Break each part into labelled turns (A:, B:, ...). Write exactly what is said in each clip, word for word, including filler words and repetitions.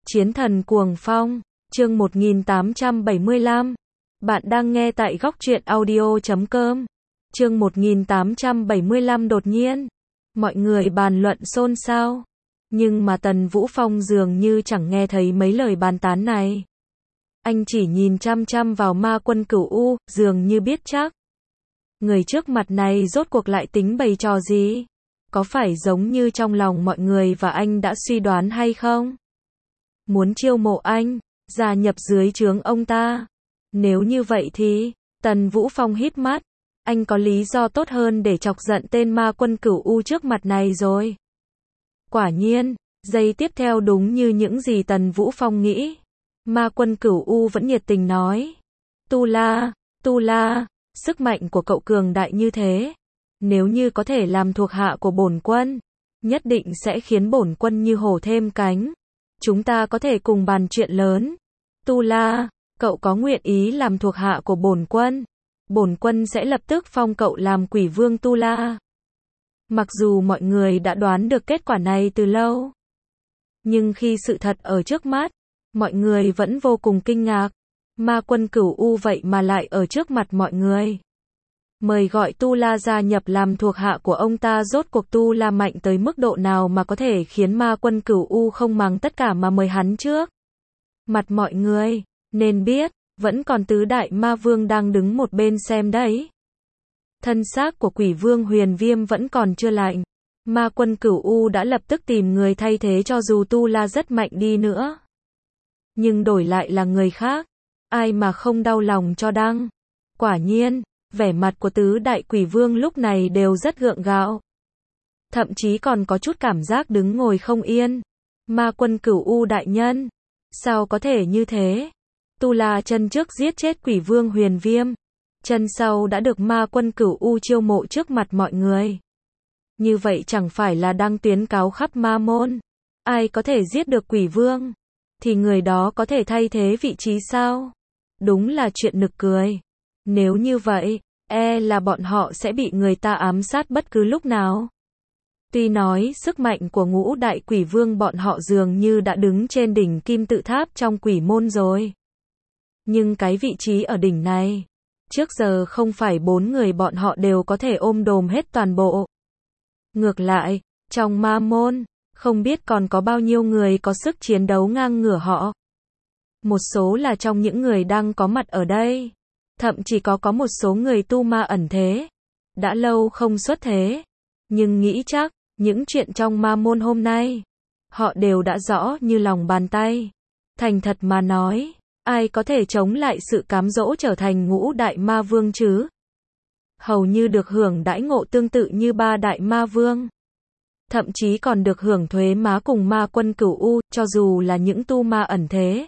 A: Chiến thần cuồng phong, chương một nghìn tám trăm bảy mươi lăm. Bạn đang nghe tại góc truyện audio chấm com. Chương một nghìn tám trăm bảy mươi lăm đột nhiên, mọi người bàn luận xôn xao. Nhưng mà Tần Vũ Phong dường như chẳng nghe thấy mấy lời bàn tán này. Anh chỉ nhìn chăm chăm vào ma quân cửu U, dường như biết chắc. Người trước mặt này rốt cuộc lại tính bày trò gì? Có phải giống như trong lòng mọi người và anh đã suy đoán hay không? Muốn chiêu mộ anh, gia nhập dưới trướng ông ta. Nếu như vậy thì, Tần Vũ Phong hít mắt, anh có lý do tốt hơn để chọc giận tên ma quân cửu U trước mặt này rồi. Quả nhiên, giây tiếp theo đúng như những gì Tần Vũ Phong nghĩ. Ma quân cửu U vẫn nhiệt tình nói. Tu La, Tu La, sức mạnh của cậu cường đại như thế. Nếu như có thể làm thuộc hạ của bổn quân, nhất định sẽ khiến bổn quân như hổ thêm cánh. Chúng ta có thể cùng bàn chuyện lớn. Tu La, cậu có nguyện ý làm thuộc hạ của bổn quân? Bổn quân sẽ lập tức phong cậu làm quỷ vương Tu La. Mặc dù mọi người đã đoán được kết quả này từ lâu, nhưng khi sự thật ở trước mắt, mọi người vẫn vô cùng kinh ngạc. Ma quân cửu U vậy mà lại ở trước mặt mọi người mời gọi Tu La gia nhập làm thuộc hạ của ông ta. Rốt cuộc Tu La mạnh tới mức độ nào mà có thể khiến ma quân cửu U không màng tất cả mà mời hắn trước mặt mọi người? Nên biết, vẫn còn tứ đại ma vương đang đứng một bên xem đấy. Thân xác của quỷ vương Huyền Viêm vẫn còn chưa lạnh. Ma quân cửu U đã lập tức tìm người thay thế cho dù Tu La rất mạnh đi nữa. Nhưng đổi lại là người khác, ai mà không đau lòng cho đăng. Quả nhiên, vẻ mặt của tứ đại quỷ vương lúc này đều rất gượng gạo. Thậm chí còn có chút cảm giác đứng ngồi không yên. Ma quân cửu U đại nhân, sao có thể như thế? Tu La chân trước giết chết quỷ vương Huyền Viêm, chân sau đã được ma quân cửu U chiêu mộ trước mặt mọi người. Như vậy chẳng phải là đang tuyên cáo khắp ma môn, ai có thể giết được quỷ vương, thì người đó có thể thay thế vị trí sao? Đúng là chuyện nực cười. Nếu như vậy, e là bọn họ sẽ bị người ta ám sát bất cứ lúc nào. Tuy nói sức mạnh của ngũ đại quỷ vương bọn họ dường như đã đứng trên đỉnh kim tự tháp trong quỷ môn rồi. Nhưng cái vị trí ở đỉnh này, trước giờ không phải bốn người bọn họ đều có thể ôm đồm hết toàn bộ. Ngược lại, trong ma môn, không biết còn có bao nhiêu người có sức chiến đấu ngang ngửa họ. Một số là trong những người đang có mặt ở đây. Thậm chí có có một số người tu ma ẩn thế, đã lâu không xuất thế. Nhưng nghĩ chắc, những chuyện trong ma môn hôm nay, họ đều đã rõ như lòng bàn tay. Thành thật mà nói, ai có thể chống lại sự cám dỗ trở thành ngũ đại ma vương chứ? Hầu như được hưởng đãi ngộ tương tự như ba đại ma vương. Thậm chí còn được hưởng thuế má cùng ma quân cửu U, cho dù là những tu ma ẩn thế.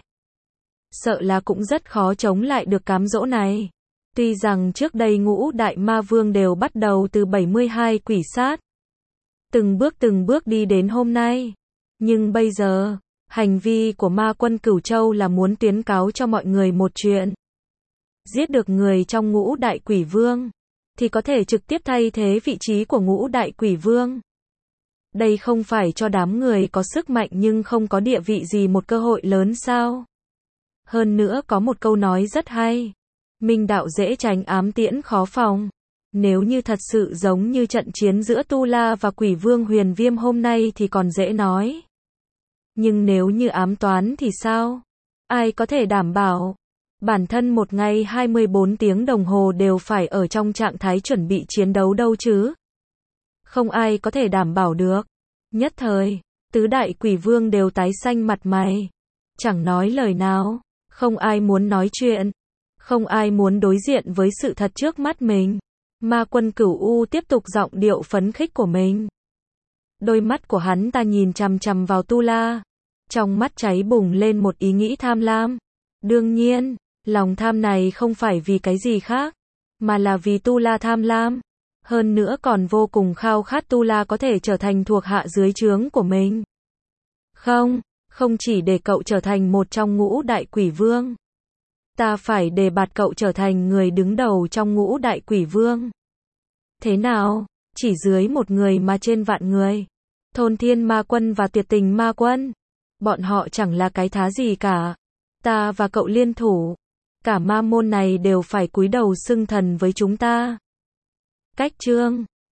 A: Sợ là cũng rất khó chống lại được cám dỗ này. Tuy rằng trước đây ngũ đại ma vương đều bắt đầu từ bảy mươi hai quỷ sát, từng bước từng bước đi đến hôm nay. Nhưng bây giờ, hành vi của ma quân Cửu Châu là muốn tuyên cáo cho mọi người một chuyện. Giết được người trong ngũ đại quỷ vương, thì có thể trực tiếp thay thế vị trí của ngũ đại quỷ vương. Đây không phải cho đám người có sức mạnh nhưng không có địa vị gì một cơ hội lớn sao? Hơn nữa có một câu nói rất hay. Minh đạo dễ tránh, ám tiễn khó phòng. Nếu như thật sự giống như trận chiến giữa Tu La và quỷ vương Huyền Viêm hôm nay thì còn dễ nói. Nhưng nếu như ám toán thì sao? Ai có thể đảm bảo? Bản thân một ngày hai mươi bốn tiếng đồng hồ đều phải ở trong trạng thái chuẩn bị chiến đấu đâu chứ? Không ai có thể đảm bảo được. Nhất thời, tứ đại quỷ vương đều tái xanh mặt mày. Chẳng nói lời nào. Không ai muốn nói chuyện. Không ai muốn đối diện với sự thật trước mắt mình. Ma quân cửu U tiếp tục giọng điệu phấn khích của mình. Đôi mắt của hắn ta nhìn chằm chằm vào Tu La. Trong mắt cháy bùng lên một ý nghĩ tham lam. Đương nhiên, lòng tham này không phải vì cái gì khác, mà là vì Tu La tham lam. Hơn nữa còn vô cùng khao khát Tu La có thể trở thành thuộc hạ dưới trướng của mình. Không, không chỉ để cậu trở thành một trong ngũ đại quỷ vương. Ta phải đề bạt cậu trở thành người đứng đầu trong ngũ đại quỷ vương. Thế nào? Chỉ dưới một người mà trên vạn người. Thôn Thiên Ma Quân và Tuyệt Tình Ma Quân. Bọn họ chẳng là cái thá gì cả. Ta và cậu liên thủ. Cả ma môn này đều phải cúi đầu xưng thần với chúng ta. Cách chương